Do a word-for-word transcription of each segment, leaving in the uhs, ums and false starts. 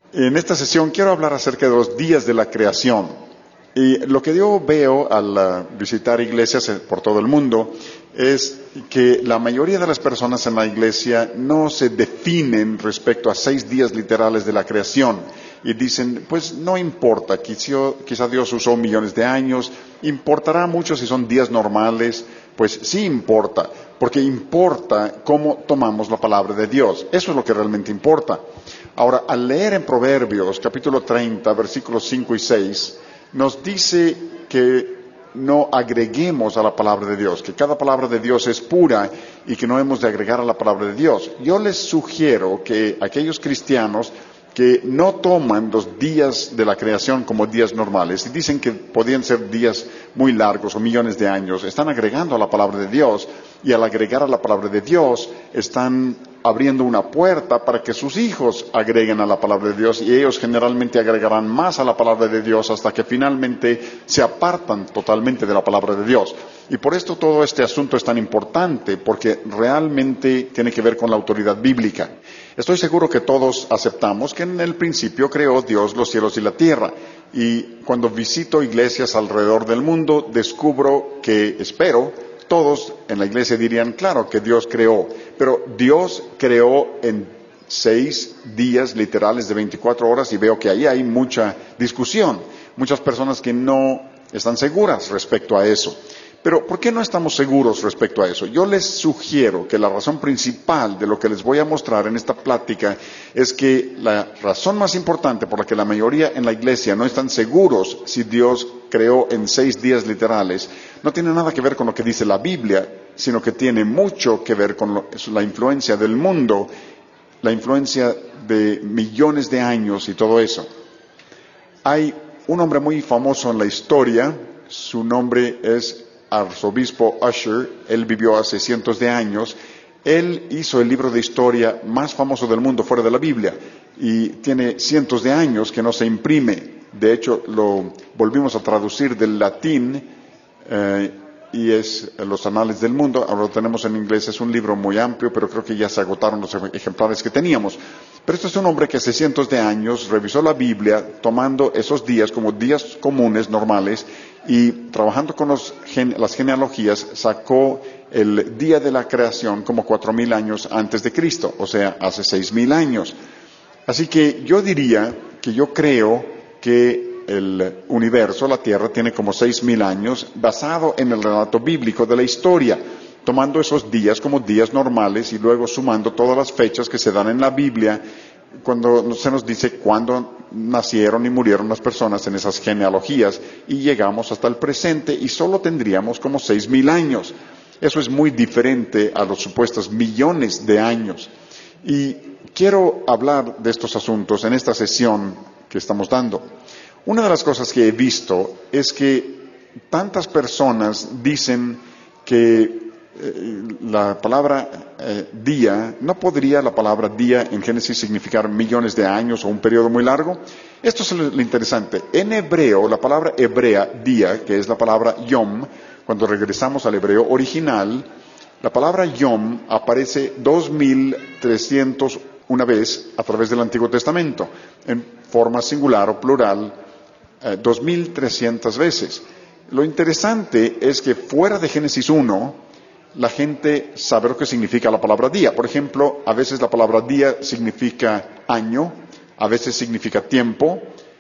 En esta sesión quiero hablar acerca de los días de la creación. Y lo que yo veo al uh, visitar iglesias por todo el mundo es que la mayoría de las personas en la iglesia no se definen respecto a seis días literales de la creación. Y dicen, pues no importa, quizá, quizá Dios usó millones de años, importará mucho si son días normales. Pues sí importa, porque importa cómo tomamos la palabra de Dios. Eso es lo que realmente importa. Ahora, al leer en Proverbios, capítulo treinta, versículos cinco y seis, nos dice que no agreguemos a la palabra de Dios, que cada palabra de Dios es pura y que no hemos de agregar a la palabra de Dios. Yo les sugiero que aquellos cristianos que no toman los días de la creación como días normales y dicen que podían ser días muy largos o millones de años, están agregando a la palabra de Dios, y al agregar a la palabra de Dios están abriendo una puerta para que sus hijos agreguen a la palabra de Dios, y ellos generalmente agregarán más a la palabra de Dios hasta que finalmente se apartan totalmente de la palabra de Dios. Y por esto todo este asunto es tan importante, porque realmente tiene que ver con la autoridad bíblica. Estoy seguro que todos aceptamos que en el principio creó Dios los cielos y la tierra. Y cuando visito iglesias alrededor del mundo, descubro que, espero, todos en la iglesia dirían, claro que Dios creó, pero Dios creó en seis días literales de veinticuatro horas, y veo que ahí hay mucha discusión, muchas personas que no están seguras respecto a eso. Pero ¿por qué no estamos seguros respecto a eso? Yo les sugiero que la razón principal de lo que les voy a mostrar en esta plática es que la razón más importante por la que la mayoría en la iglesia no están seguros si Dios creó en seis días literales no tiene nada que ver con lo que dice la Biblia, sino que tiene mucho que ver con lo, la influencia del mundo, la influencia de millones de años y todo eso. Hay un hombre muy famoso en la historia, su nombre es Arzobispo Ussher. Él vivió hace cientos de años. Él hizo el libro de historia más famoso del mundo fuera de la Biblia, y tiene cientos de años que no se imprime. De hecho, lo volvimos a traducir del latín eh, y es Los Anales del Mundo. Ahora lo tenemos en inglés. Es un libro muy amplio, pero creo que ya se agotaron los ejemplares que teníamos. Pero este es un hombre que hace cientos de años revisó la Biblia, tomando esos días como días comunes, normales, y trabajando con los, las genealogías, sacó el día de la creación como cuatro mil años antes de Cristo, o sea, hace seis mil años. Así que yo diría que yo creo que el universo, la Tierra, tiene como seis mil años, basado en el relato bíblico de la historia, tomando esos días como días normales y luego sumando todas las fechas que se dan en la Biblia, cuando se nos dice cuándo nacieron y murieron las personas en esas genealogías, y llegamos hasta el presente y solo tendríamos como seis mil años. Eso es muy diferente a los supuestos millones de años. Y quiero hablar de estos asuntos en esta sesión que estamos dando. Una de las cosas que he visto es que tantas personas dicen que la palabra eh, día, ¿no podría la palabra día en Génesis significar millones de años o un periodo muy largo? Esto es lo interesante. En hebreo, la palabra hebrea, día, que es la palabra yom, cuando regresamos al hebreo original, la palabra yom aparece dos mil trescientos una vez a través del Antiguo Testamento, en forma singular o plural, eh, dos mil trescientas veces. Lo interesante es que fuera de Génesis uno, la gente sabe lo que significa la palabra día. Por ejemplo, a veces la palabra día significa año, a veces significa tiempo.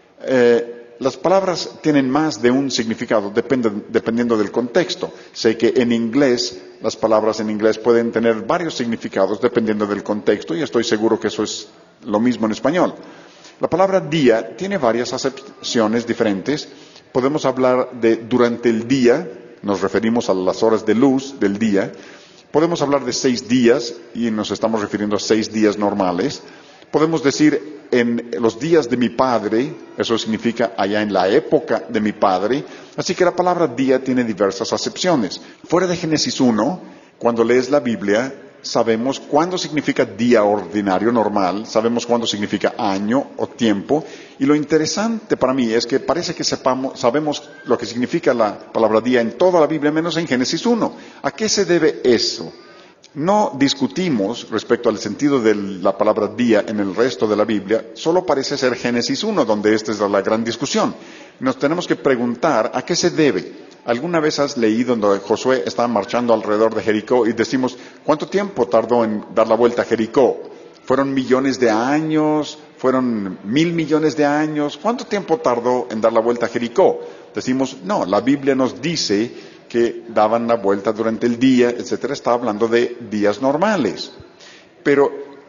Eh, las palabras tienen más de un significado, depende, dependiendo del contexto. Sé que en inglés, las palabras en inglés pueden tener varios significados dependiendo del contexto, y estoy seguro que eso es lo mismo en español. La palabra día tiene varias acepciones diferentes. Podemos hablar de durante el día, nos referimos a las horas de luz del día. Podemos hablar de seis días y nos estamos refiriendo a seis días normales. Podemos decir en los días de mi padre, eso significa allá en la época de mi padre. Así que la palabra día tiene diversas acepciones. Fuera de Génesis uno, cuando lees la Biblia, sabemos cuándo significa día ordinario, normal, sabemos cuándo significa año o tiempo, y lo interesante para mí es que parece que sepamos, sabemos lo que significa la palabra día en toda la Biblia, menos en Génesis uno. ¿A qué se debe eso? No discutimos respecto al sentido de la palabra día en el resto de la Biblia, solo parece ser Génesis uno, donde esta es la gran discusión. Nos tenemos que preguntar a qué se debe. ¿Alguna vez has leído donde Josué estaba marchando alrededor de Jericó y decimos, ¿cuánto tiempo tardó en dar la vuelta a Jericó? ¿Fueron millones de años? ¿Fueron mil millones de años? ¿Cuánto tiempo tardó en dar la vuelta a Jericó? Decimos, no, la Biblia nos dice que daban la vuelta durante el día, etcétera. Está hablando de días normales. Pero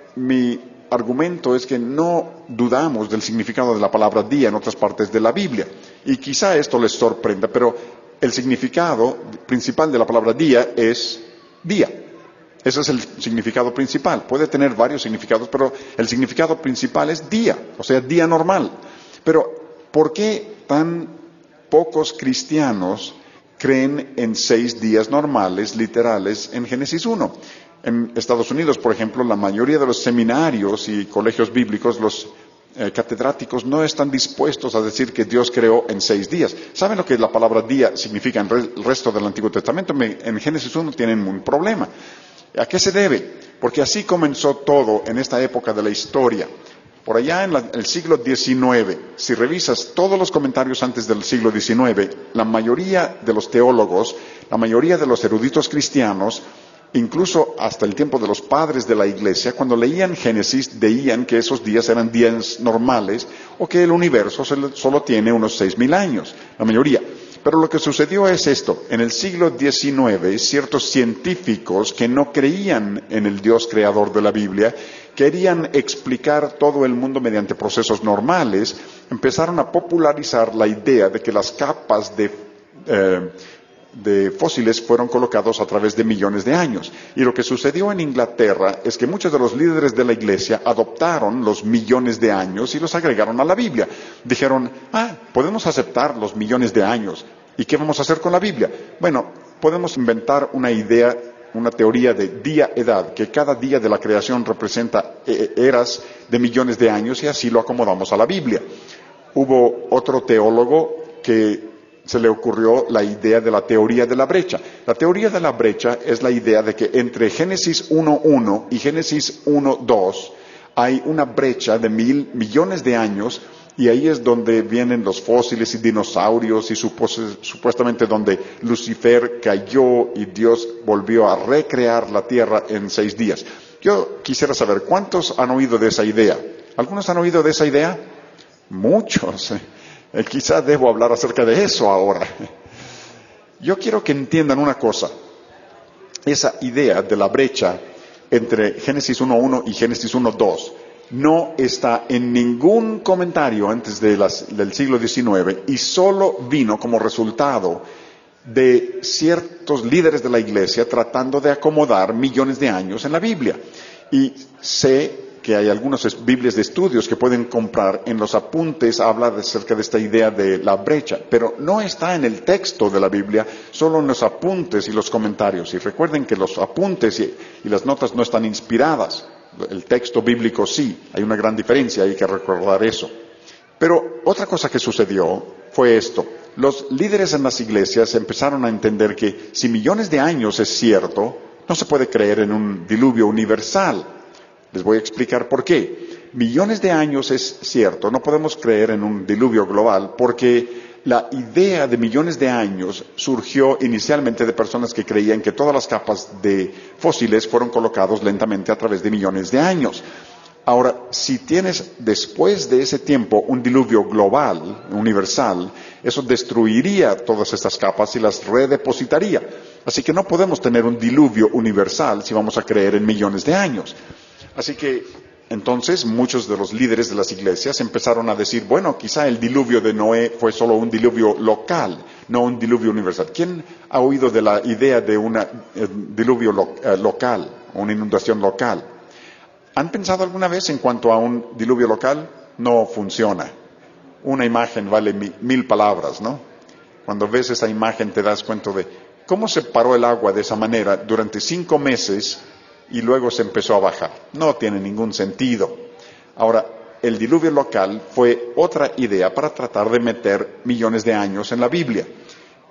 mi argumento es que no dudamos del significado de la palabra día en otras partes de la Biblia. Y quizá esto les sorprenda, pero el significado principal de la palabra día es día. Ese es el significado principal. Puede tener varios significados, pero el significado principal es día, o sea, día normal. Pero, ¿por qué tan pocos cristianos creen en seis días normales, literales, en Génesis uno? En Estados Unidos, por ejemplo, la mayoría de los seminarios y colegios bíblicos, los eh, catedráticos no están dispuestos a decir que Dios creó en seis días. ¿Saben lo que la palabra día significa en re- el resto del Antiguo Testamento? Me, en Génesis uno tienen un problema. ¿A qué se debe? Porque así comenzó todo en esta época de la historia. Por allá en la, el siglo diecinueve, si revisas todos los comentarios antes del siglo diecinueve, la mayoría de los teólogos, la mayoría de los eruditos cristianos, incluso hasta el tiempo de los padres de la iglesia, cuando leían Génesis, veían que esos días eran días normales o que el universo solo tiene unos seis mil años, la mayoría. Pero lo que sucedió es esto: en el siglo diecinueve, ciertos científicos que no creían en el Dios creador de la Biblia, querían explicar todo el mundo mediante procesos normales, empezaron a popularizar la idea de que las capas de, eh, de fósiles fueron colocados a través de millones de años. Y lo que sucedió en Inglaterra es que muchos de los líderes de la iglesia adoptaron los millones de años y los agregaron a la Biblia. Dijeron, ah, podemos aceptar los millones de años. ¿Y qué vamos a hacer con la Biblia? Bueno, podemos inventar una idea, una teoría de día-edad, que cada día de la creación representa eras de millones de años y así lo acomodamos a la Biblia. Hubo otro teólogo que se le ocurrió la idea de la teoría de la brecha. La teoría de la brecha es la idea de que entre Génesis uno uno y Génesis uno dos hay una brecha de mil millones de años, y ahí es donde vienen los fósiles y dinosaurios y supos- supuestamente donde Lucifer cayó y Dios volvió a recrear la tierra en seis días. Yo quisiera saber, ¿cuántos han oído de esa idea? ¿Algunos han oído de esa idea? Muchos. Eh, quizá debo hablar acerca de eso ahora. Yo quiero que entiendan una cosa. Esa idea de la brecha entre Génesis uno uno y Génesis uno dos no está en ningún comentario antes de las, del siglo diecinueve y solo vino como resultado de ciertos líderes de la iglesia tratando de acomodar millones de años en la Biblia. Y sé que hay algunas Biblias de estudios que pueden comprar. En los apuntes habla acerca de esta idea de la brecha, pero no está en el texto de la Biblia, solo en los apuntes y los comentarios. Y recuerden que los apuntes y, y las notas no están inspiradas. El texto bíblico sí, hay una gran diferencia, hay que recordar eso. Pero otra cosa que sucedió fue esto: los líderes en las iglesias empezaron a entender que si millones de años es cierto, no se puede creer en un diluvio universal. Les voy a explicar por qué. Millones de años es cierto, no podemos creer en un diluvio global porque la idea de millones de años surgió inicialmente de personas que creían que todas las capas de fósiles fueron colocados lentamente a través de millones de años. Ahora, si tienes después de ese tiempo un diluvio global, universal, eso destruiría todas estas capas y las redepositaría. Así que no podemos tener un diluvio universal si vamos a creer en millones de años. Así que entonces muchos de los líderes de las iglesias empezaron a decir, bueno, quizá el diluvio de Noé fue solo un diluvio local, no un diluvio universal. ¿Quién ha oído de la idea de un eh, diluvio lo, eh, local, una inundación local? ¿Han pensado alguna vez en cuanto a un diluvio local? No funciona. Una imagen vale mi, mil palabras, ¿no? Cuando ves esa imagen te das cuenta de cómo se paró el agua de esa manera durante cinco meses y luego se empezó a bajar. No tiene ningún sentido. Ahora, el diluvio local fue otra idea para tratar de meter millones de años en la Biblia.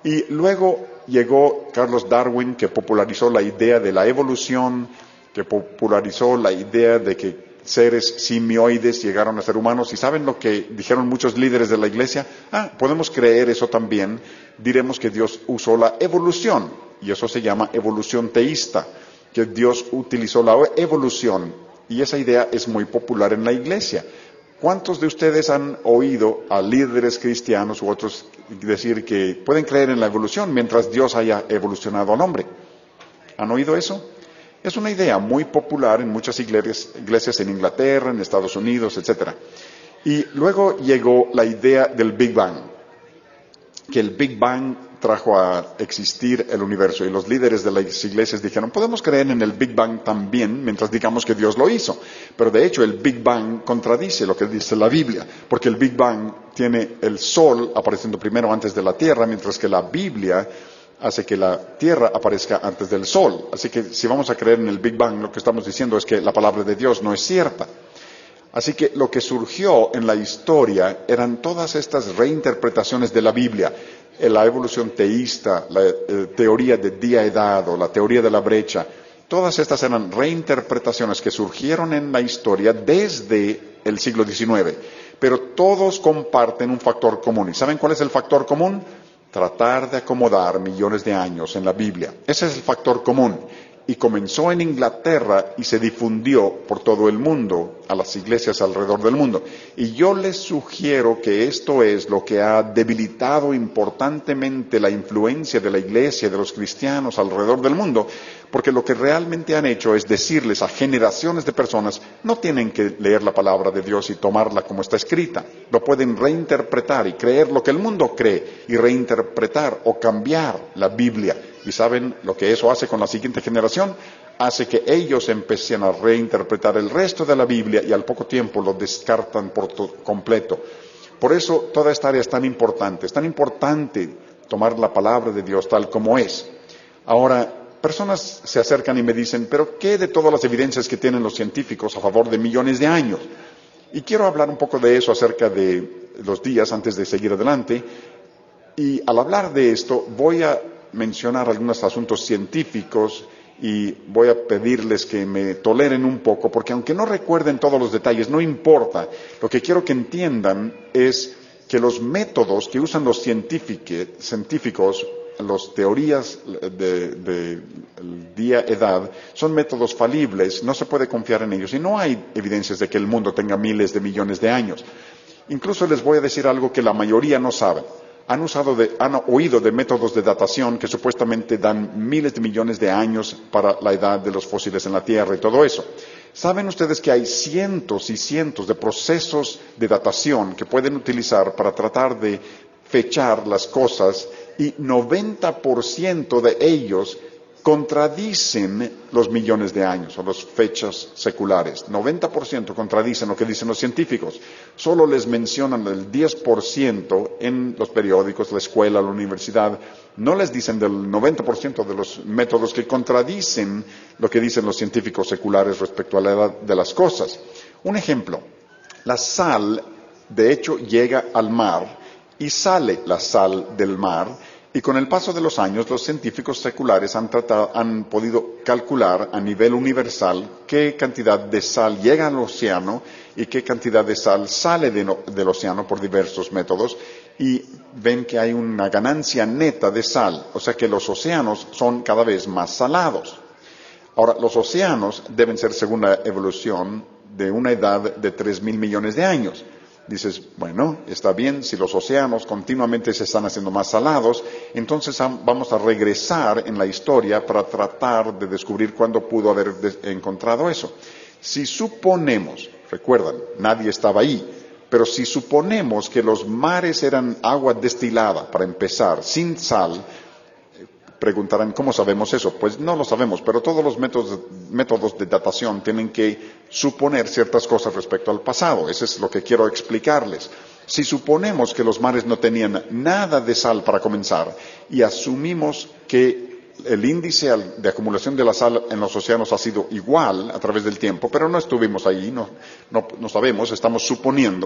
Y luego llegó Charles Darwin, que popularizó la idea de la evolución, que popularizó la idea de que seres simioides llegaron a ser humanos. ¿Y saben lo que dijeron muchos líderes de la iglesia? Ah, podemos creer eso también. Diremos que Dios usó la evolución, y eso se llama evolución teísta, que Dios utilizó la evolución, y esa idea es muy popular en la iglesia. ¿Cuántos de ustedes han oído a líderes cristianos u otros decir que pueden creer en la evolución mientras Dios haya evolucionado al hombre? ¿Han oído eso? Es una idea muy popular en muchas iglesias, iglesias en Inglaterra, en Estados Unidos, etcétera. Y luego llegó la idea del Big Bang, que el Big Bang trajo a existir el universo, y los líderes de las iglesias dijeron, podemos creer en el Big Bang también mientras digamos que Dios lo hizo. Pero de hecho el Big Bang contradice lo que dice la Biblia, porque el Big Bang tiene el sol apareciendo primero antes de la tierra, mientras que la Biblia hace que la tierra aparezca antes del sol. Así que si vamos a creer en el Big Bang, lo que estamos diciendo es que la palabra de Dios no es cierta. Así que lo que surgió en la historia eran todas estas reinterpretaciones de la Biblia, la evolución teísta, la eh, teoría de día-edad o la teoría de la brecha. Todas estas eran reinterpretaciones que surgieron en la historia desde el siglo diecinueve, pero todos comparten un factor común. ¿Y saben cuál es el factor común? Tratar de acomodar millones de años en la Biblia. Ese es el factor común. Y comenzó en Inglaterra y se difundió por todo el mundo, a las iglesias alrededor del mundo. Y yo les sugiero que esto es lo que ha debilitado importantemente la influencia de la iglesia, de los cristianos alrededor del mundo, porque lo que realmente han hecho es decirles a generaciones de personas, no tienen que leer la palabra de Dios y tomarla como está escrita, lo pueden reinterpretar y creer lo que el mundo cree, y reinterpretar o cambiar la Biblia. ¿Y saben lo que eso hace con la siguiente generación? Hace que ellos empiecen a reinterpretar el resto de la Biblia y al poco tiempo lo descartan por completo. Por eso toda esta área es tan importante. Es tan importante tomar la palabra de Dios tal como es. Ahora, personas se acercan y me dicen, ¿pero qué de todas las evidencias que tienen los científicos a favor de millones de años? Y quiero hablar un poco de eso acerca de los días antes de seguir adelante. Y al hablar de esto voy a mencionar algunos asuntos científicos y voy a pedirles que me toleren un poco, porque aunque no recuerden todos los detalles, no importa. Lo que quiero que entiendan es que los métodos que usan los científicos, las teorías de, de día-edad, son métodos falibles, no se puede confiar en ellos y no hay evidencias de que el mundo tenga miles de millones de años. Incluso les voy a decir algo que la mayoría no sabe. Han, usado de, han oído de métodos de datación que supuestamente dan miles de millones de años para la edad de los fósiles en la Tierra y todo eso. ¿Saben ustedes que hay cientos y cientos de procesos de datación que pueden utilizar para tratar de fechar las cosas, y noventa por ciento de ellos contradicen los millones de años o las fechas seculares? noventa por ciento contradicen lo que dicen los científicos. Solo les mencionan el diez por ciento en los periódicos, la escuela, la universidad. No les dicen del noventa por ciento de los métodos que contradicen lo que dicen los científicos seculares respecto a la edad de las cosas. Un ejemplo, la sal de hecho llega al mar y sale la sal del mar. Y con el paso de los años, los científicos seculares han, tratado, han podido calcular a nivel universal qué cantidad de sal llega al océano y qué cantidad de sal sale de no, del océano por diversos métodos, y ven que hay una ganancia neta de sal, o sea que los océanos son cada vez más salados. Ahora, los océanos deben ser, según la evolución, de una edad de tres mil millones de años. Dices, bueno, está bien, si los océanos continuamente se están haciendo más salados, entonces vamos a regresar en la historia para tratar de descubrir cuándo pudo haber encontrado eso. Si suponemos, recuerdan, nadie estaba ahí, pero si suponemos que los mares eran agua destilada, para empezar, sin sal, preguntarán, ¿cómo sabemos eso? Pues no lo sabemos, pero todos los métodos, métodos de datación tienen que suponer ciertas cosas respecto al pasado. Eso es lo que quiero explicarles. Si suponemos que los mares no tenían nada de sal para comenzar y asumimos que el índice de acumulación de la sal en los océanos ha sido igual a través del tiempo, pero no estuvimos ahí, no, no, no sabemos, estamos suponiendo,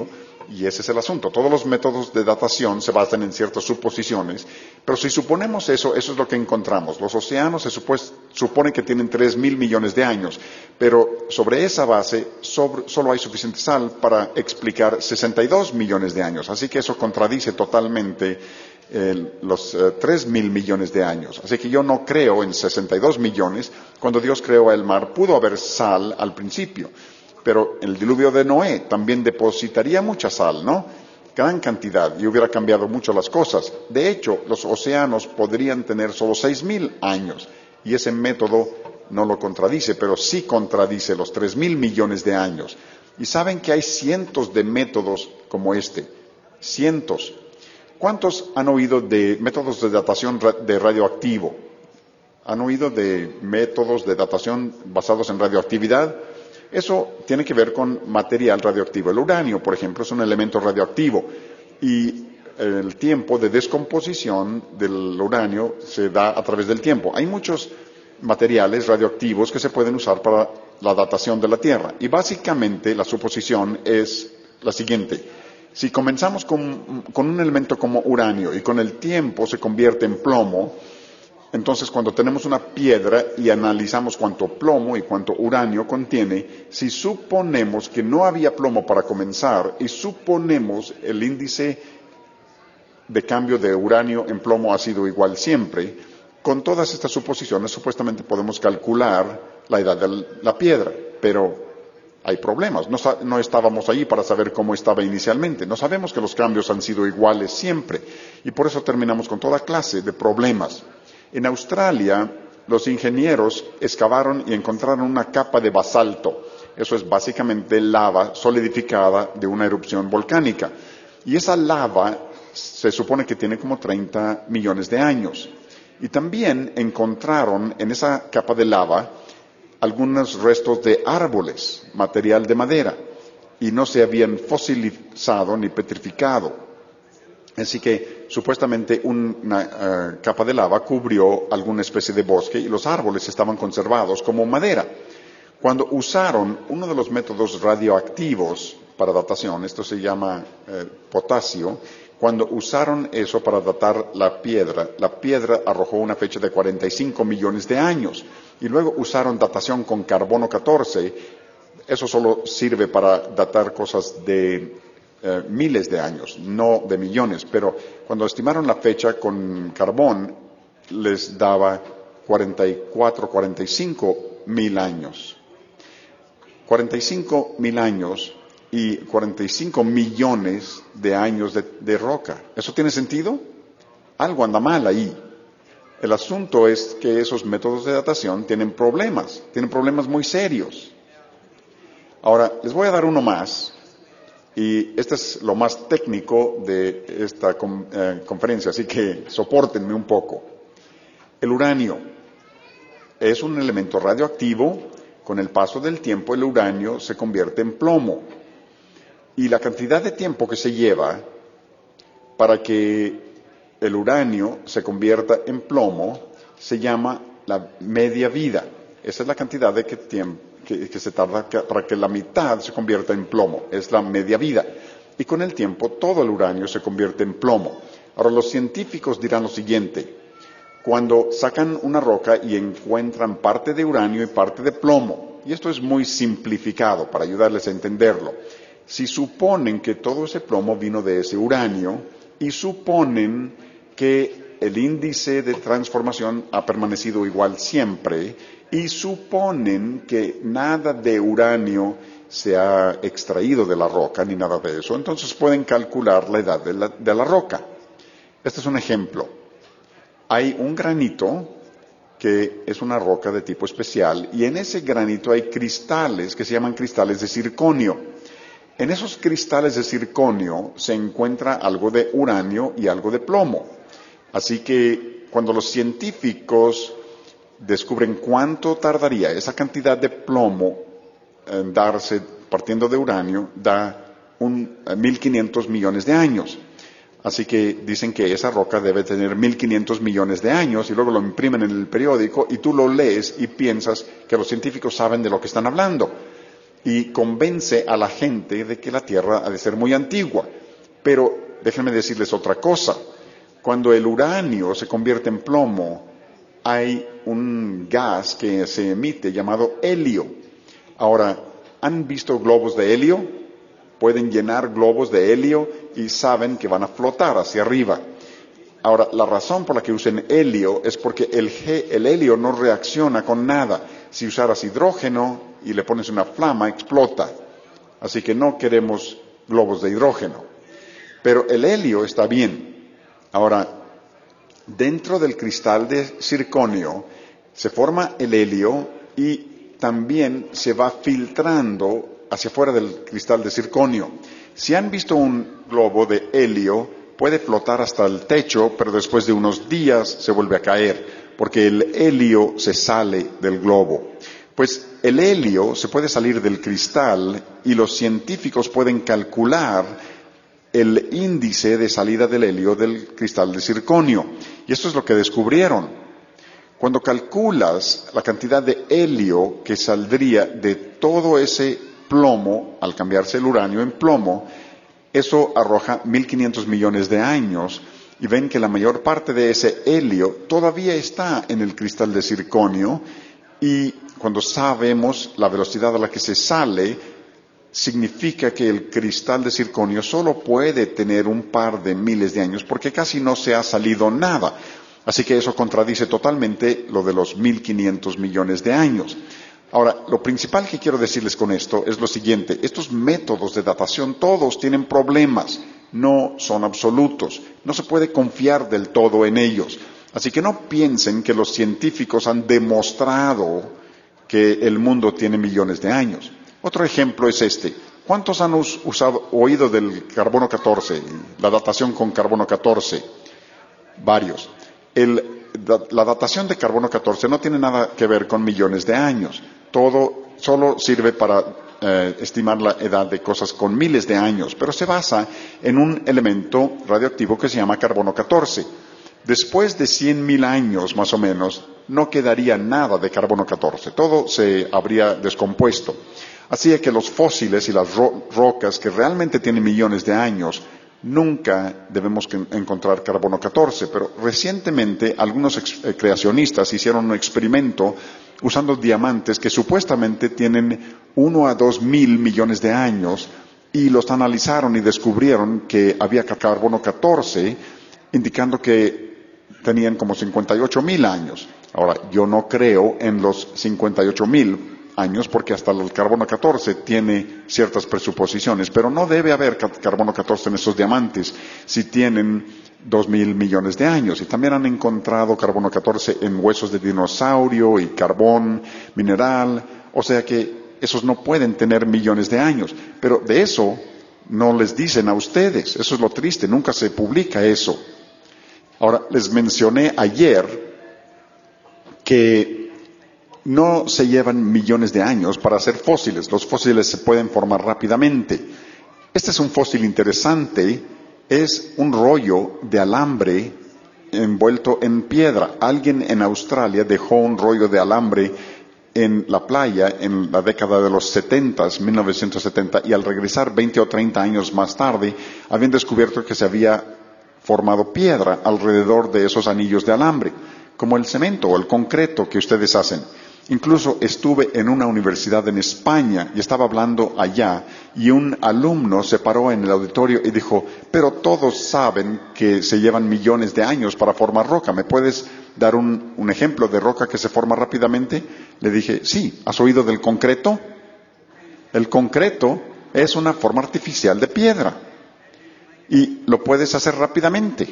Y ese es el asunto. Todos los métodos de datación se basan en ciertas suposiciones, pero si suponemos eso, eso es lo que encontramos. Los océanos se supos, supone que tienen tres mil millones de años, pero sobre esa base sobre, solo hay suficiente sal para explicar sesenta y dos millones de años. Así que eso contradice totalmente eh, los eh, tres mil millones de años. Así que yo no creo en sesenta y dos millones. Cuando Dios creó el mar, pudo haber sal al principio. Pero el diluvio de Noé también depositaría mucha sal, ¿no? Gran cantidad, y hubiera cambiado mucho las cosas. De hecho, los océanos podrían tener solo seis mil años, y ese método no lo contradice, pero sí contradice los tres mil millones de años. Y saben que hay cientos de métodos como este, cientos. ¿Cuántos han oído de métodos de datación de radioactivo? ¿Han oído de métodos de datación basados en radioactividad? Eso tiene que ver con material radioactivo. El uranio, por ejemplo, es un elemento radioactivo y el tiempo de descomposición del uranio se da a través del tiempo. Hay muchos materiales radioactivos que se pueden usar para la datación de la Tierra y básicamente la suposición es la siguiente. Si comenzamos con, con un elemento como uranio y con el tiempo se convierte en plomo, entonces, cuando tenemos una piedra y analizamos cuánto plomo y cuánto uranio contiene, si suponemos que no había plomo para comenzar y suponemos el índice de cambio de uranio en plomo ha sido igual siempre, con todas estas suposiciones supuestamente podemos calcular la edad de la piedra, pero hay problemas. No, no estábamos allí para saber cómo estaba inicialmente. No sabemos que los cambios han sido iguales siempre y por eso terminamos con toda clase de problemas. En Australia, los ingenieros excavaron y encontraron una capa de basalto. Eso es básicamente lava solidificada de una erupción volcánica. Y esa lava se supone que tiene como treinta millones de años. Y también encontraron en esa capa de lava algunos restos de árboles, material de madera, y no se habían fosilizado ni petrificado. Así que supuestamente una uh, capa de lava cubrió alguna especie de bosque y los árboles estaban conservados como madera. Cuando usaron uno de los métodos radioactivos para datación, esto se llama eh, potasio, cuando usaron eso para datar la piedra, la piedra arrojó una fecha de cuarenta y cinco millones de años. Y luego usaron datación con carbono catorce, eso solo sirve para datar cosas de Eh, miles de años, no de millones, pero cuando estimaron la fecha con carbón les daba cuarenta y cuatro, cuarenta y cinco mil años. cuarenta y cinco mil años y cuarenta y cinco millones de años de, de roca. ¿Eso tiene sentido? Algo anda mal ahí. El asunto es que esos métodos de datación tienen problemas, tienen problemas muy serios. Ahora, les voy a dar uno más. Y este es lo más técnico de esta eh, conferencia, así que sopórtenme un poco. El uranio es un elemento radioactivo. Con el paso del tiempo, el uranio se convierte en plomo. Y la cantidad de tiempo que se lleva para que el uranio se convierta en plomo se llama la media vida. Esa es la cantidad de que tiempo Que, que se tarda para que la mitad se convierta en plomo, es la media vida. Y con el tiempo todo el uranio se convierte en plomo. Ahora los científicos dirán lo siguiente, cuando sacan una roca y encuentran parte de uranio y parte de plomo, y esto es muy simplificado para ayudarles a entenderlo, si suponen que todo ese plomo vino de ese uranio y suponen que el índice de transformación ha permanecido igual siempre, y suponen que nada de uranio se ha extraído de la roca, ni nada de eso, entonces pueden calcular la edad de la, de la roca. Este es un ejemplo. Hay un granito que es una roca de tipo especial, y en ese granito hay cristales que se llaman cristales de circonio. En esos cristales de circonio se encuentra algo de uranio y algo de plomo. Así que cuando los científicos descubren cuánto tardaría esa cantidad de plomo en darse partiendo de uranio, da un mil quinientos millones de años. Así que dicen que esa roca debe tener mil quinientos millones de años y luego lo imprimen en el periódico y tú lo lees y piensas que los científicos saben de lo que están hablando. y convence a la gente de que la Tierra ha de ser muy antigua. Pero déjenme decirles otra cosa. Cuando el uranio se convierte en plomo, hay un gas que se emite llamado helio. Ahora, ¿han visto globos de helio? Pueden llenar globos de helio y saben que van a flotar hacia arriba. Ahora, la razón por la que usen helio es porque el, el helio no reacciona con nada. Si usaras hidrógeno y le pones una flama, explota. Así que no queremos globos de hidrógeno. Pero el helio está bien. Ahora, dentro del cristal de circonio se forma el helio y también se va filtrando hacia afuera del cristal de circonio. Si han visto un globo de helio, puede flotar hasta el techo, pero después de unos días se vuelve a caer, porque el helio se sale del globo. Pues el helio se puede salir del cristal y los científicos pueden calcular el índice de salida del helio del cristal de circonio. Y esto es lo que descubrieron. Cuando calculas la cantidad de helio que saldría de todo ese plomo, al cambiarse el uranio en plomo, eso arroja mil quinientos millones de años y ven que la mayor parte de ese helio todavía está en el cristal de circonio y cuando sabemos la velocidad a la que se sale, significa que el cristal de circonio solo puede tener un par de miles de años porque casi no se ha salido nada. Así que eso contradice totalmente lo de los mil quinientos millones de años. Ahora, lo principal que quiero decirles con esto es lo siguiente. Estos métodos de datación todos tienen problemas, no son absolutos. No se puede confiar del todo en ellos. Así que no piensen que los científicos han demostrado que el mundo tiene millones de años. Otro ejemplo es este. ¿Cuántos han usado, oído del carbono catorce, la datación con carbono catorce? Varios. El, la datación de carbono catorce no tiene nada que ver con millones de años. Todo solo sirve para eh, estimar la edad de cosas con miles de años, pero se basa en un elemento radioactivo que se llama carbono catorce. Después de cien mil años, más o menos, no quedaría nada de carbono catorce. Todo se habría descompuesto. Así que los fósiles y las ro- rocas que realmente tienen millones de años, nunca debemos encontrar carbono catorce. Pero recientemente algunos ex- creacionistas hicieron un experimento usando diamantes que supuestamente tienen uno a dos mil millones de años y los analizaron y descubrieron que había carbono catorce, indicando que tenían como cincuenta y ocho mil años. Ahora, yo no creo en los cincuenta y ocho mil años porque hasta el carbono catorce tiene ciertas presuposiciones, pero no debe haber carbono catorce en esos diamantes si tienen dos mil millones de años. Y también han encontrado carbono catorce en huesos de dinosaurio y carbón mineral, o sea que esos no pueden tener millones de años. Pero de eso no les dicen a ustedes, eso es lo triste, nunca se publica eso. Ahora, les mencioné ayer que no se llevan millones de años para hacer fósiles. Los fósiles se pueden formar rápidamente. Este es un fósil interesante. Es un rollo de alambre envuelto en piedra. Alguien en Australia dejó un rollo de alambre en la playa en la década de los setenta, mil novecientos setenta, y al regresar veinte o treinta años más tarde, habían descubierto que se había formado piedra alrededor de esos anillos de alambre, como el cemento o el concreto que ustedes hacen. Incluso estuve en una universidad en España y estaba hablando allá y un alumno se paró en el auditorio y dijo, pero todos saben que se llevan millones de años para formar roca. ¿Me puedes dar un, un ejemplo de roca que se forma rápidamente? Le dije, sí, ¿has oído del concreto? El concreto es una forma artificial de piedra y lo puedes hacer rápidamente.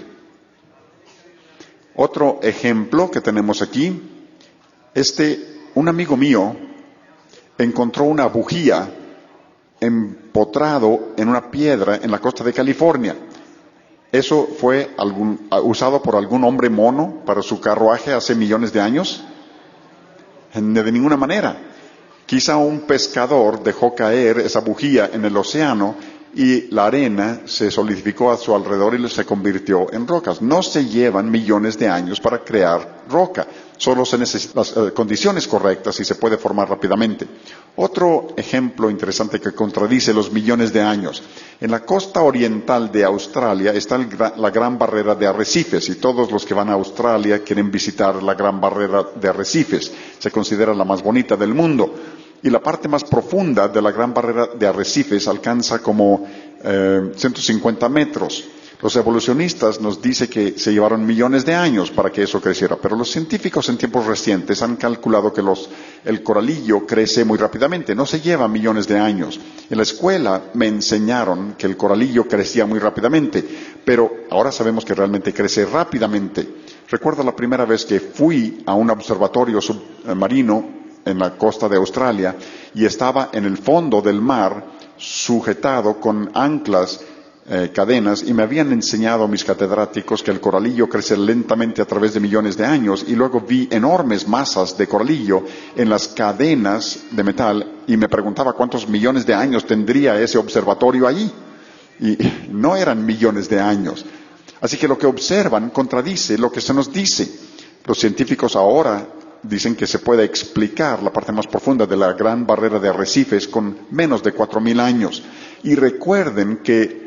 Otro ejemplo que tenemos aquí, este... Un amigo mío encontró una bujía empotrado en una piedra en la costa de California. ¿Eso fue algún, usado por algún hombre mono para su carruaje hace millones de años? De ninguna manera. Quizá un pescador dejó caer esa bujía en el océano y la arena se solidificó a su alrededor y se convirtió en rocas. No se llevan millones de años para crear roca. Solo se necesitan las eh, condiciones correctas y se puede formar rápidamente. Otro ejemplo interesante que contradice los millones de años. En la costa oriental de Australia está el, la Gran Barrera de Arrecifes, y todos los que van a Australia quieren visitar la Gran Barrera de Arrecifes. Se considera la más bonita del mundo. Y la parte más profunda de la Gran Barrera de Arrecifes alcanza como eh, ciento cincuenta metros. Los evolucionistas nos dicen que se llevaron millones de años para que eso creciera, pero los científicos en tiempos recientes han calculado que los, el coralillo crece muy rápidamente, no se lleva millones de años. En la escuela me enseñaron que el coralillo crecía muy rápidamente, pero ahora sabemos que realmente crece rápidamente. Recuerdo la primera vez que fui a un observatorio submarino en la costa de Australia y estaba en el fondo del mar sujetado con anclas, Eh, cadenas, y me habían enseñado mis catedráticos que el coralillo crece lentamente a través de millones de años, y luego vi enormes masas de coralillo en las cadenas de metal y me preguntaba cuántos millones de años tendría ese observatorio allí, y no eran millones de años. Así que lo que observan contradice lo que se nos dice. Los científicos ahora dicen que se puede explicar la parte más profunda de la Gran Barrera de Arrecifes con menos de cuatro mil años. Y recuerden que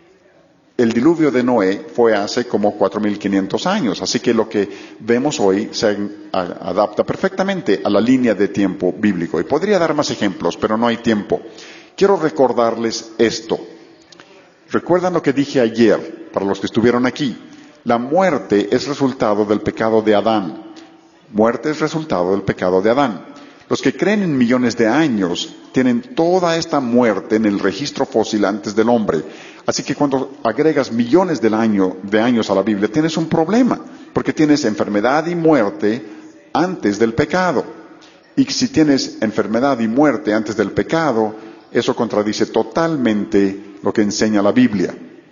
el diluvio de Noé fue hace como cuatro mil quinientos años, así que lo que vemos hoy se adapta perfectamente a la línea de tiempo bíblico. Y podría dar más ejemplos, pero no hay tiempo. Quiero recordarles esto. ¿Recuerdan lo que dije ayer, para los que estuvieron aquí? La muerte es resultado del pecado de Adán. Muerte es resultado del pecado de Adán. Los que creen en millones de años tienen toda esta muerte en el registro fósil antes del hombre. Así que cuando agregas millones de, año, de años a la Biblia, tienes un problema, porque tienes enfermedad y muerte antes del pecado. Y si tienes enfermedad y muerte antes del pecado, eso contradice totalmente lo que enseña la Biblia.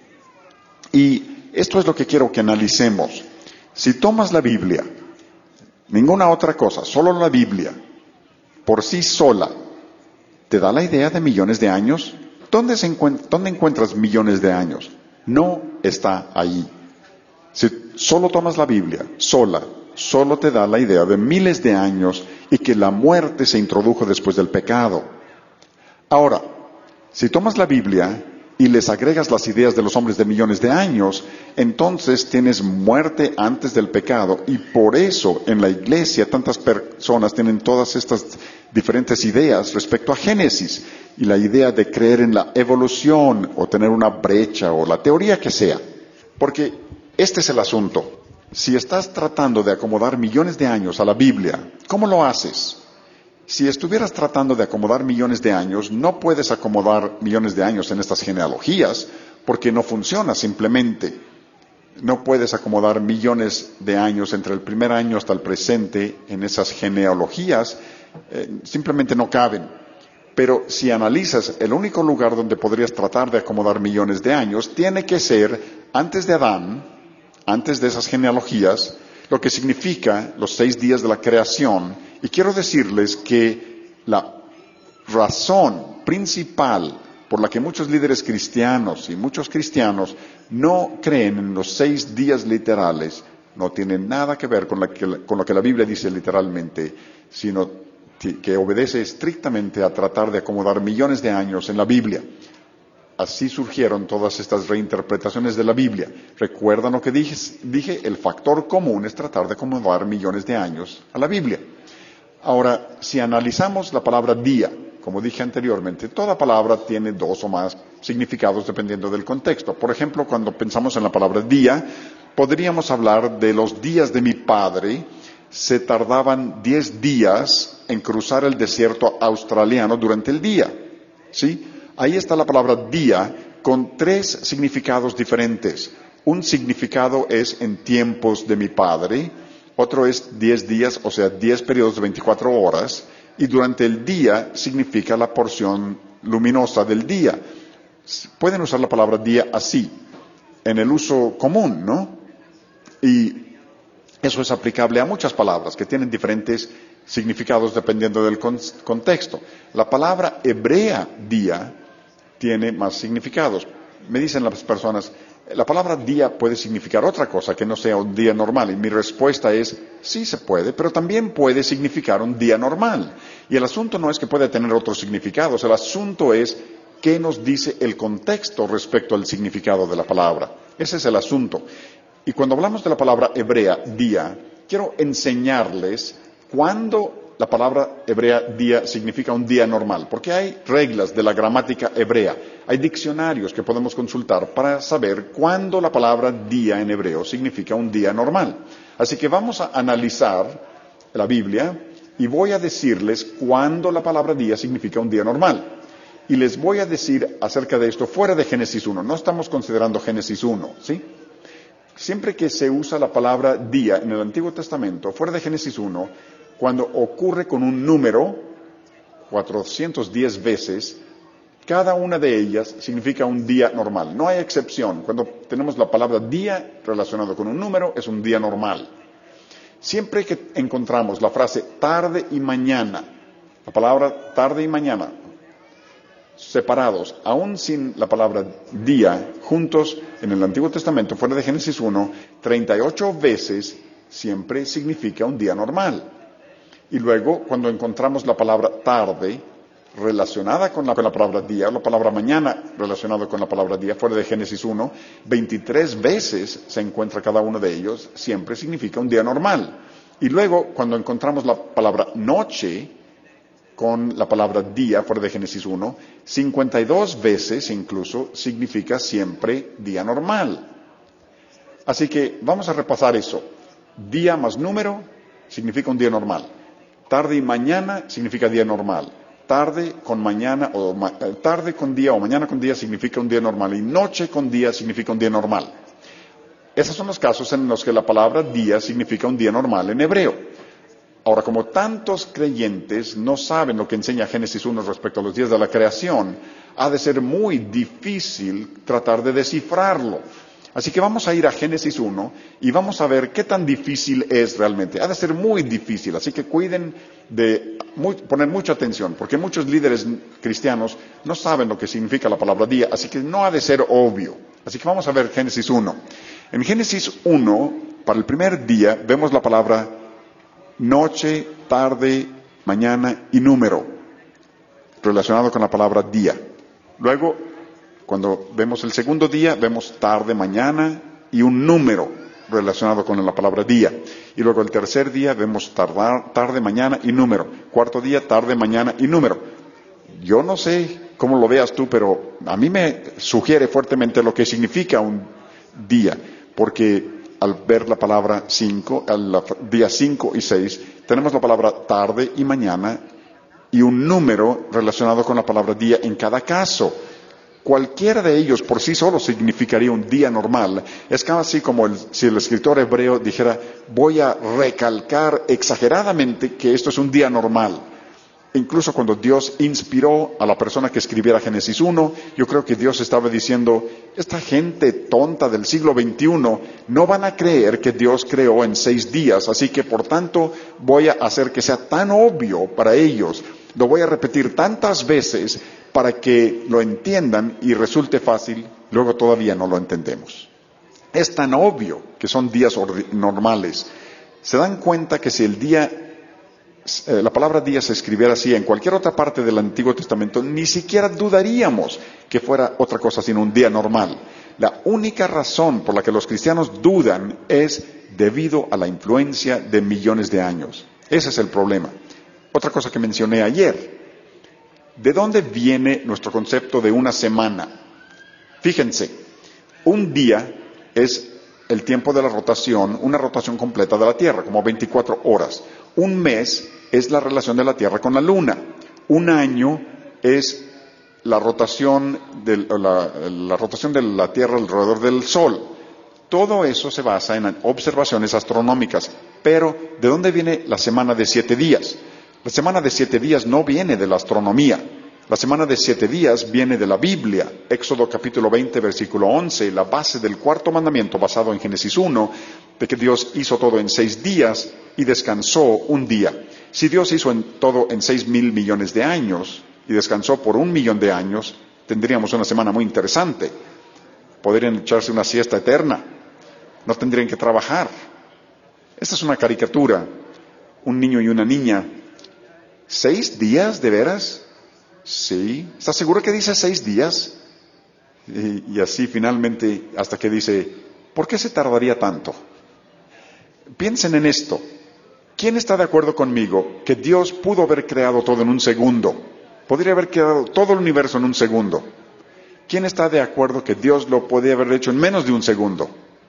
Y esto es lo que quiero que analicemos. Si tomas la Biblia, ninguna otra cosa, solo la Biblia, por sí sola, ¿te da la idea de millones de años? ¿Dónde, se encuent- ¿Dónde encuentras millones de años? No está ahí. Si solo tomas la Biblia, sola, solo te da la idea de miles de años y que la muerte se introdujo después del pecado. Ahora, si tomas la Biblia y les agregas las ideas de los hombres de millones de años, entonces tienes muerte antes del pecado, y por eso en la iglesia tantas personas tienen todas estas diferentes ideas respecto a Génesis, y la idea de creer en la evolución o tener una brecha o la teoría que sea. Porque este es el asunto. Si estás tratando de acomodar millones de años a la Biblia, ¿cómo lo haces? Si estuvieras tratando de acomodar millones de años, no puedes acomodar millones de años en estas genealogías, porque no funciona simplemente. No puedes acomodar millones de años entre el primer año hasta el presente en esas genealogías, eh, simplemente no caben. Pero si analizas el único lugar donde podrías tratar de acomodar millones de años, tiene que ser antes de Adán, antes de esas genealogías, lo que significa los seis días de la creación. Y quiero decirles que la razón principal por la que muchos líderes cristianos y muchos cristianos no creen en los seis días literales no tiene nada que ver con, la que, con lo que la Biblia dice literalmente, sino que obedece estrictamente a tratar de acomodar millones de años en la Biblia. Así surgieron todas estas reinterpretaciones de la Biblia. ¿Recuerdan lo que dije? Dije, el factor común es tratar de acomodar millones de años a la Biblia. Ahora, si analizamos la palabra día, como dije anteriormente, toda palabra tiene dos o más significados dependiendo del contexto. Por ejemplo, cuando pensamos en la palabra día, podríamos hablar de los días de mi padre. Se tardaban diez días en cruzar el desierto australiano durante el día, ¿sí? Ahí está la palabra día con tres significados diferentes. Un significado es en tiempos de mi padre, otro es diez días, o sea, diez periodos de veinticuatro horas, y durante el día significa la porción luminosa del día. Pueden usar la palabra día así, en el uso común, ¿no? Y eso es aplicable a muchas palabras que tienen diferentes significados dependiendo del contexto. La palabra hebrea día tiene más significados. Me dicen las personas, La palabra día puede significar otra cosa que no sea un día normal. Y mi respuesta es, sí se puede, pero también puede significar un día normal. Y el asunto no es que pueda tener otros significados, el asunto es qué nos dice el contexto respecto al significado de la palabra. Ese es el asunto. Y cuando hablamos de la palabra hebrea, día, quiero enseñarles cuándo la palabra hebrea día significa un día normal, porque hay reglas de la gramática hebrea, hay diccionarios que podemos consultar para saber cuándo la palabra día en hebreo significa un día normal. Así que vamos a analizar la Biblia y voy a decirles cuándo la palabra día significa un día normal. Y les voy a decir acerca de esto fuera de Génesis uno, no estamos considerando Génesis uno, ¿sí? Siempre que se usa la palabra día en el Antiguo Testamento, fuera de Génesis uno, cuando ocurre con un número, cuatrocientas diez veces, cada una de ellas significa un día normal. No hay excepción. Cuando tenemos la palabra día relacionado con un número, es un día normal. Siempre que encontramos la frase tarde y mañana, la palabra tarde y mañana, separados, aún sin la palabra día, juntos en el Antiguo Testamento, fuera de Génesis uno, treinta y ocho veces siempre significa un día normal. Y luego, cuando encontramos la palabra tarde relacionada con la, con la palabra día, o la palabra mañana relacionada con la palabra día, fuera de Génesis uno, veintitrés veces se encuentra cada uno de ellos, siempre significa un día normal. Y luego, cuando encontramos la palabra noche con la palabra día, fuera de Génesis uno, cincuenta y dos veces incluso significa siempre día normal. Así que vamos a repasar eso. Día más número significa un día normal. Tarde y mañana significa día normal. Tarde con mañana, o ma- tarde con día o mañana con día significa un día normal. Y noche con día significa un día normal. Esos son los casos en los que la palabra día significa un día normal en hebreo. Ahora, como tantos creyentes no saben lo que enseña Génesis uno respecto a los días de la creación, ha de ser muy difícil tratar de descifrarlo. Así que vamos a ir a Génesis uno y vamos a ver qué tan difícil es realmente. Ha de ser muy difícil, así que cuiden de muy, poner mucha atención, porque muchos líderes cristianos no saben lo que significa la palabra día, así que no ha de ser obvio. Así que vamos a ver Génesis uno. En Génesis uno, para el primer día, vemos la palabra noche, tarde, mañana y número, relacionado con la palabra día. Luego, cuando vemos el segundo día, vemos tarde, mañana y un número relacionado con la palabra día. Y luego el tercer día vemos tardar, tarde, mañana y número. Cuarto día, tarde, mañana y número. Yo no sé cómo lo veas tú, pero a mí me sugiere fuertemente lo que significa un día, porque al ver la palabra cinco, al día cinco y seis, tenemos la palabra tarde y mañana y un número relacionado con la palabra día en cada caso. Cualquiera de ellos por sí solo significaría un día normal. Es casi como el, si el escritor hebreo dijera, voy a recalcar exageradamente que esto es un día normal. Incluso cuando Dios inspiró a la persona que escribiera Génesis uno, yo creo que Dios estaba diciendo, esta gente tonta del siglo veintiuno no van a creer que Dios creó en seis días, así que por tanto voy a hacer que sea tan obvio para ellos, lo voy a repetir tantas veces para que lo entiendan y resulte fácil, luego todavía no lo entendemos. Es tan obvio que son días normales. ¿Se dan cuenta que si el día Eh, la palabra día se escribiera así en cualquier otra parte del Antiguo Testamento, ni siquiera dudaríamos que fuera otra cosa sino un día normal? La única razón por la que los cristianos dudan es debido a la influencia de millones de años. Ese es el problema. Otra cosa que mencioné ayer. ¿De dónde viene nuestro concepto de una semana? Fíjense, un día es el tiempo de la rotación, una rotación completa de la Tierra, como veinticuatro horas. Un mes es la relación de la Tierra con la Luna. Un año es la rotación de la, la rotación de la Tierra alrededor del Sol. Todo eso se basa en observaciones astronómicas. Pero, ¿de dónde viene la semana de siete días? La semana de siete días no viene de la astronomía. La semana de siete días viene de la Biblia. Éxodo capítulo veinte, versículo once, la base del cuarto mandamiento basado en Génesis uno, de que Dios hizo todo en seis días y descansó un día. Si Dios hizo en todo en seis mil millones de años y descansó por un millón de años, tendríamos una semana muy interesante. podrían echarse una siesta eterna, no tendrían que trabajar. Esta es una caricatura, un niño y una niña. ¿Seis días de veras? Sí. ¿Estás seguro que dice seis días? Y, y así finalmente, hasta que dice, ¿por qué se tardaría tanto? Piensen en esto. ¿Quién está de acuerdo conmigo que Dios pudo haber creado todo en un segundo? Podría haber creado todo el universo en un segundo. ¿Quién está de acuerdo que Dios lo podía haber hecho en menos de un segundo?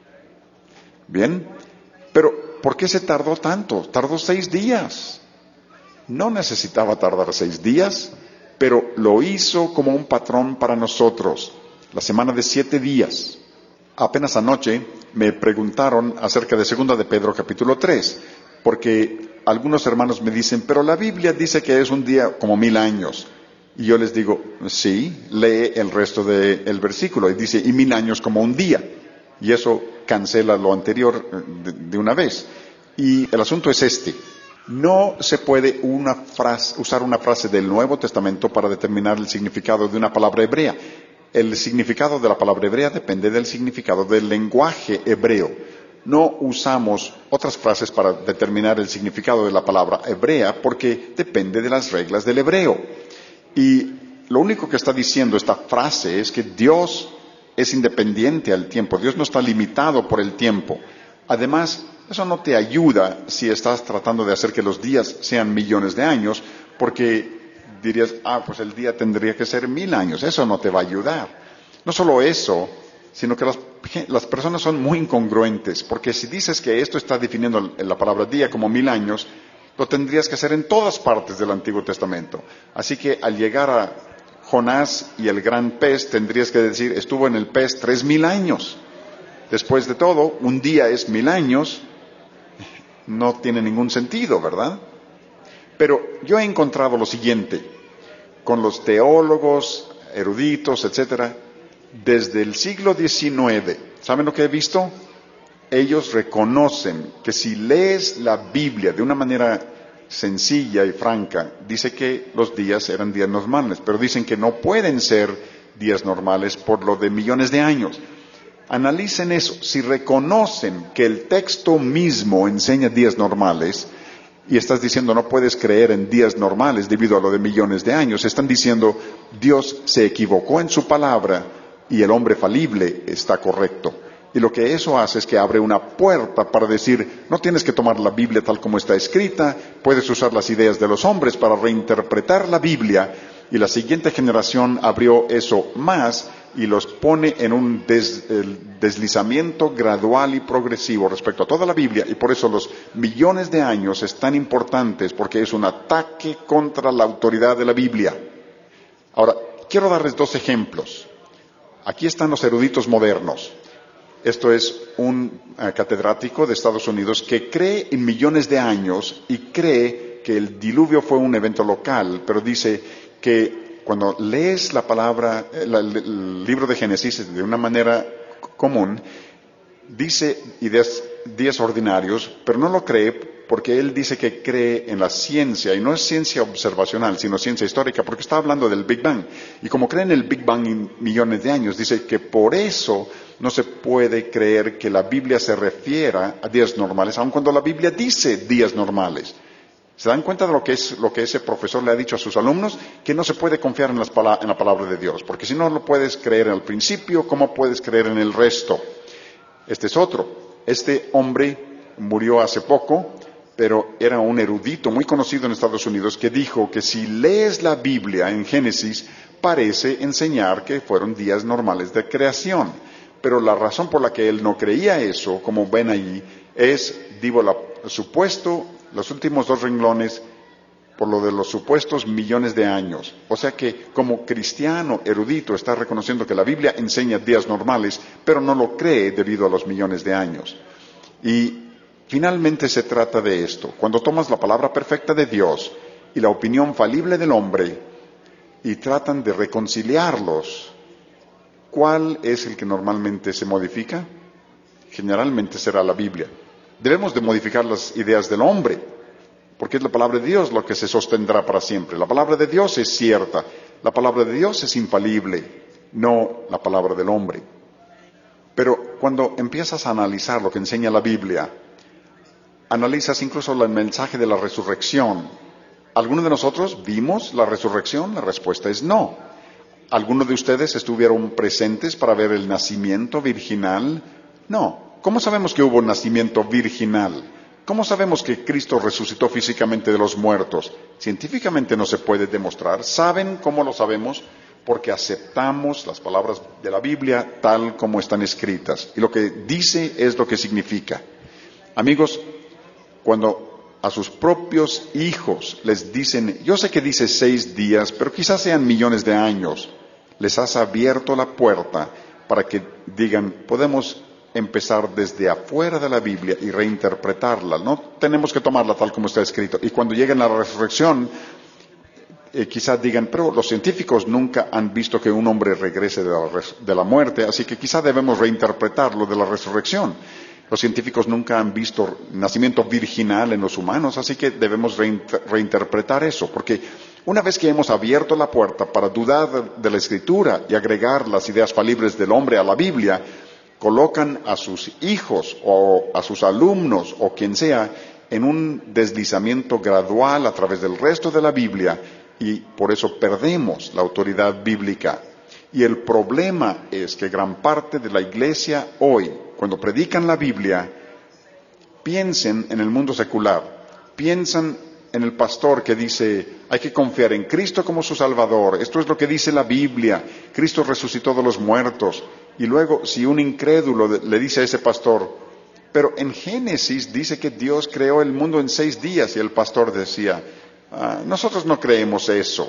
Bien, pero ¿por qué se tardó tanto? Tardó seis días. No necesitaba tardar seis días, pero lo hizo como un patrón para nosotros. La semana de siete días. Apenas anoche me preguntaron acerca de Segunda de Pedro capítulo tres, porque algunos hermanos me dicen, pero la Biblia dice que es un día como mil años. Y yo les digo, sí, lee el resto del versículo. Y dice, y mil años como un día. Y eso cancela lo anterior de, de una vez. Y el asunto es este. No se puede una frase, usar una frase del Nuevo Testamento para determinar el significado de una palabra hebrea. El significado de la palabra hebrea depende del significado del lenguaje hebreo. No usamos otras frases para determinar el significado de la palabra hebrea porque depende de las reglas del hebreo. Y lo único que está diciendo esta frase es que Dios es independiente al tiempo. Dios no está limitado por el tiempo. Además, eso no te ayuda si estás tratando de hacer que los días sean millones de años, porque dirías, ah, pues el día tendría que ser mil años. Eso no te va a ayudar. No solo eso, sino que las, las personas son muy incongruentes, porque si dices que esto está definiendo la palabra día como mil años, lo tendrías que hacer en todas partes del Antiguo Testamento. Así que al llegar a Jonás y el gran pez, tendrías que decir, estuvo en el pez tres mil años. Después de todo, un día es mil años, no tiene ningún sentido, ¿verdad? Pero yo he encontrado lo siguiente, con los teólogos, eruditos, etcétera, desde el siglo diecinueve, ¿saben lo que he visto? Ellos reconocen que si lees la Biblia de una manera sencilla y franca, dice que los días eran días normales, pero dicen que no pueden ser días normales por lo de millones de años. Analicen eso. Si reconocen que el texto mismo enseña días normales, y estás diciendo no puedes creer en días normales debido a lo de millones de años, están diciendo Dios se equivocó en su palabra y el hombre falible está correcto. Y lo que eso hace es que abre una puerta para decir, no tienes que tomar la Biblia tal como está escrita, puedes usar las ideas de los hombres para reinterpretar la Biblia. Y la siguiente generación abrió eso más y los pone en un des, el deslizamiento gradual y progresivo respecto a toda la Biblia. Y por eso los millones de años es tan importantes, porque es un ataque contra la autoridad de la Biblia. Ahora, quiero darles dos ejemplos. Aquí están los eruditos modernos. Esto es un uh, catedrático de Estados Unidos que cree en millones de años y cree que el diluvio fue un evento local, pero dice que cuando lees la palabra, el, el libro de Génesis de una manera común, dice días, días ordinarios, pero no lo cree porque él dice que cree en la ciencia, y no es ciencia observacional, sino ciencia histórica, porque está hablando del Big Bang. Y como cree en el Big Bang en millones de años, dice que por eso no se puede creer que la Biblia se refiera a días normales, aun cuando la Biblia dice días normales. ¿Se dan cuenta de lo que es lo que ese profesor le ha dicho a sus alumnos? Que no se puede confiar en, las pala- en la palabra de Dios, porque si no lo puedes creer al principio, ¿cómo puedes creer en el resto? Este es otro. Este hombre murió hace poco, pero era un erudito muy conocido en Estados Unidos que dijo que si lees la Biblia en Génesis, parece enseñar que fueron días normales de creación. Pero la razón por la que él no creía eso, como ven allí, es, digo, la, supuesto, los últimos dos renglones, por lo de los supuestos millones de años. O sea que como cristiano erudito está reconociendo que la Biblia enseña días normales, pero no lo cree debido a los millones de años. Y finalmente se trata de esto. Cuando tomas la palabra perfecta de Dios y la opinión falible del hombre y tratan de reconciliarlos, ¿cuál es el que normalmente se modifica? Generalmente será la Biblia. Debemos de modificar las ideas del hombre, porque es la palabra de Dios lo que se sostendrá para siempre. La palabra de Dios es cierta, la palabra de Dios es infalible, no la palabra del hombre. Pero cuando empiezas a analizar lo que enseña la Biblia, analizas incluso el mensaje de la resurrección. ¿Alguno de nosotros vimos la resurrección? La respuesta es no. ¿Algunos de ustedes estuvieron presentes para ver el nacimiento virginal? No. ¿Cómo sabemos que hubo nacimiento virginal? ¿Cómo sabemos que Cristo resucitó físicamente de los muertos? Científicamente no se puede demostrar. ¿Saben cómo lo sabemos? Porque aceptamos las palabras de la Biblia tal como están escritas. Y lo que dice es lo que significa. Amigos, cuando a sus propios hijos les dicen, yo sé que dice seis días, pero quizás sean millones de años, les has abierto la puerta para que digan, podemos empezar desde afuera de la Biblia y reinterpretarla. No tenemos que tomarla tal como está escrito. Y cuando lleguen a la resurrección, eh, quizás digan, pero los científicos nunca han visto que un hombre regrese de la, res- de la muerte, así que quizás debemos reinterpretar lo de la resurrección. Los científicos nunca han visto nacimiento virginal en los humanos, así que debemos reinter- reinterpretar eso, porque una vez que hemos abierto la puerta para dudar de, de la Escritura y agregar las ideas falibles del hombre a la Biblia, colocan a sus hijos o a sus alumnos o quien sea en un deslizamiento gradual a través del resto de la Biblia y por eso perdemos la autoridad bíblica. Y el problema es que gran parte de la iglesia hoy, cuando predican la Biblia, piensen en el mundo secular, piensan en el pastor que dice, hay que confiar en Cristo como su Salvador, esto es lo que dice la Biblia, Cristo resucitó de los muertos. Y luego, si un incrédulo le dice a ese pastor, pero en Génesis dice que Dios creó el mundo en seis días, y el pastor decía, ah, nosotros no creemos eso.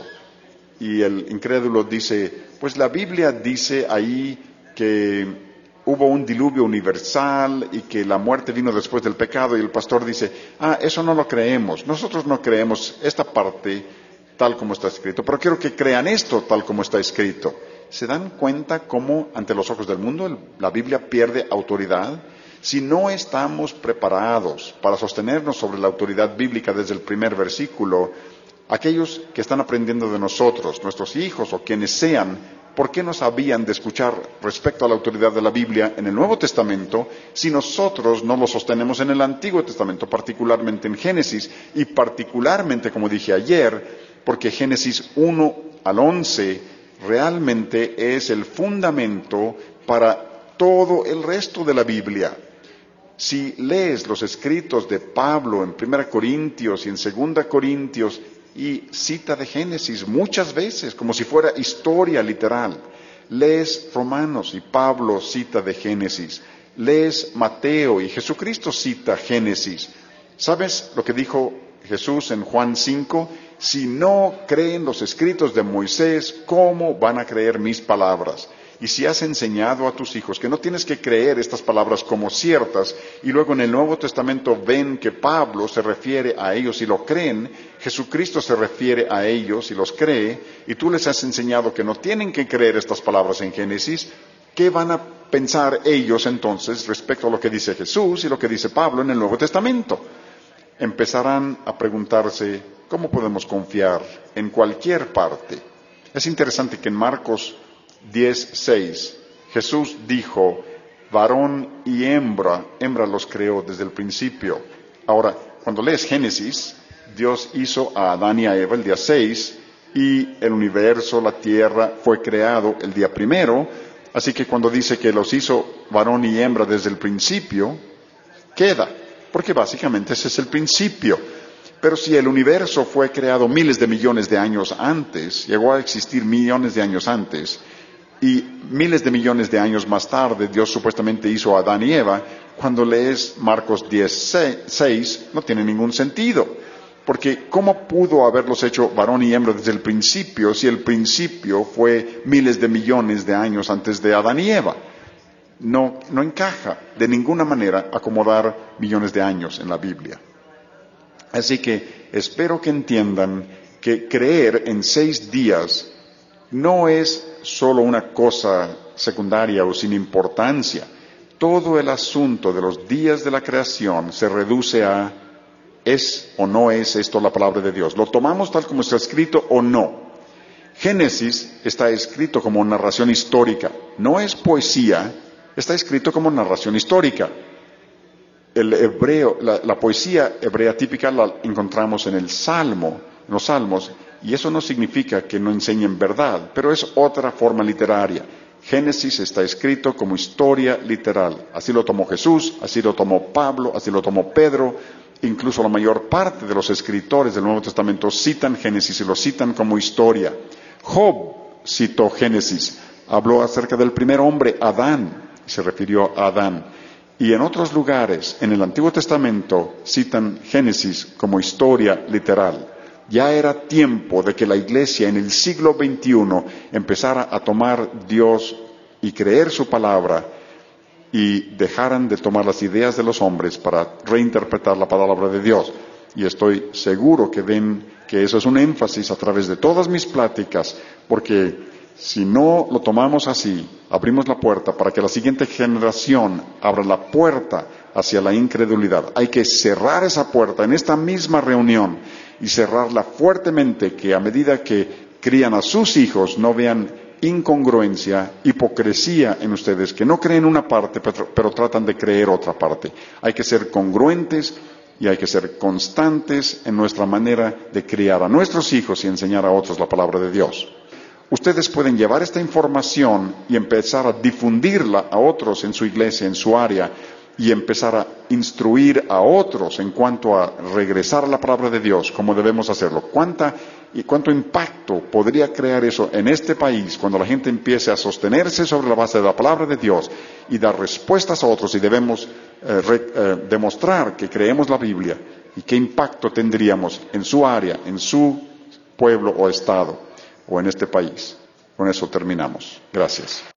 Y el incrédulo dice, pues la Biblia dice ahí que hubo un diluvio universal y que la muerte vino después del pecado, y el pastor dice, ah, eso no lo creemos, nosotros no creemos esta parte tal como está escrito, pero quiero que crean esto tal como está escrito. ¿Se dan cuenta cómo ante los ojos del mundo el- la Biblia pierde autoridad? Si no estamos preparados para sostenernos sobre la autoridad bíblica desde el primer versículo, aquellos que están aprendiendo de nosotros, nuestros hijos o quienes sean, ¿por qué nos habían de escuchar respecto a la autoridad de la Biblia en el Nuevo Testamento si nosotros no lo sostenemos en el Antiguo Testamento, particularmente en Génesis y particularmente, como dije ayer, porque Génesis uno al once realmente es el fundamento para todo el resto de la Biblia? Si lees los escritos de Pablo en Primera Corintios y en Segunda Corintios y cita de Génesis muchas veces, como si fuera historia literal. Lees Romanos y Pablo cita de Génesis. Lees Mateo y Jesucristo cita Génesis. ¿Sabes lo que dijo Jesús en Juan cinco? Si no creen los escritos de Moisés, ¿cómo van a creer mis palabras? Y si has enseñado a tus hijos que no tienes que creer estas palabras como ciertas, y luego en el Nuevo Testamento ven que Pablo se refiere a ellos y lo creen, Jesucristo se refiere a ellos y los cree, y tú les has enseñado que no tienen que creer estas palabras en Génesis, ¿qué van a pensar ellos entonces respecto a lo que dice Jesús y lo que dice Pablo en el Nuevo Testamento? Empezarán a preguntarse, ¿cómo podemos confiar en cualquier parte? Es interesante que en Marcos diez seis, Jesús dijo, varón y hembra, hembra los creó desde el principio. Ahora, cuando lees Génesis, Dios hizo a Adán y a Eva el día seis, y el universo, la tierra, fue creado el día primero, así que cuando dice que los hizo varón y hembra desde el principio, queda, porque básicamente ese es el principio. Pero si el universo fue creado miles de millones de años antes, llegó a existir millones de años antes, y miles de millones de años más tarde Dios supuestamente hizo a Adán y Eva, cuando lees Marcos diez seis no tiene ningún sentido, porque ¿cómo pudo haberlos hecho varón y hembra desde el principio si el principio fue miles de millones de años antes de Adán y Eva? No, no encaja de ninguna manera acomodar millones de años en la Biblia. Así que espero que entiendan que creer en seis días no es solo una cosa secundaria o sin importancia. Todo el asunto de los días de la creación se reduce a ¿es o no es esto la palabra de Dios? ¿Lo tomamos tal como está escrito o no? Génesis está escrito como narración histórica, no es poesía, está escrito como narración histórica. El hebreo, la, la poesía hebrea típica la encontramos en el Salmo, en los Salmos, y eso no significa que no enseñen verdad, pero es otra forma literaria. Génesis está escrito como historia literal. Así lo tomó Jesús, así lo tomó Pablo, así lo tomó Pedro. Incluso la mayor parte de los escritores del Nuevo Testamento citan Génesis y lo citan como historia. Job citó Génesis, habló acerca del primer hombre, Adán, y se refirió a Adán. Y en otros lugares, en el Antiguo Testamento, citan Génesis como historia literal. Ya era tiempo de que la iglesia en el siglo veintiuno empezara a tomar Dios y creer su palabra y dejaran de tomar las ideas de los hombres para reinterpretar la palabra de Dios. Y estoy seguro que ven que eso es un énfasis a través de todas mis pláticas, porque si no lo tomamos así, abrimos la puerta para que la siguiente generación abra la puerta hacia la incredulidad. Hay que cerrar esa puerta en esta misma reunión y cerrarla fuertemente, que a medida que crían a sus hijos no vean incongruencia, hipocresía en ustedes, que no creen una parte pero, pero tratan de creer otra parte. Hay que ser congruentes y hay que ser constantes en nuestra manera de criar a nuestros hijos y enseñar a otros la palabra de Dios. Ustedes pueden llevar esta información y empezar a difundirla a otros en su iglesia, en su área, y empezar a instruir a otros en cuanto a regresar a la palabra de Dios, como debemos hacerlo. ¿Cuánta y cuánto impacto podría crear eso en este país cuando la gente empiece a sostenerse sobre la base de la palabra de Dios y dar respuestas a otros? Y debemos eh, re, eh, demostrar que creemos la Biblia, y qué impacto tendríamos en su área, en su pueblo o estado, o en este país. Con eso terminamos. Gracias.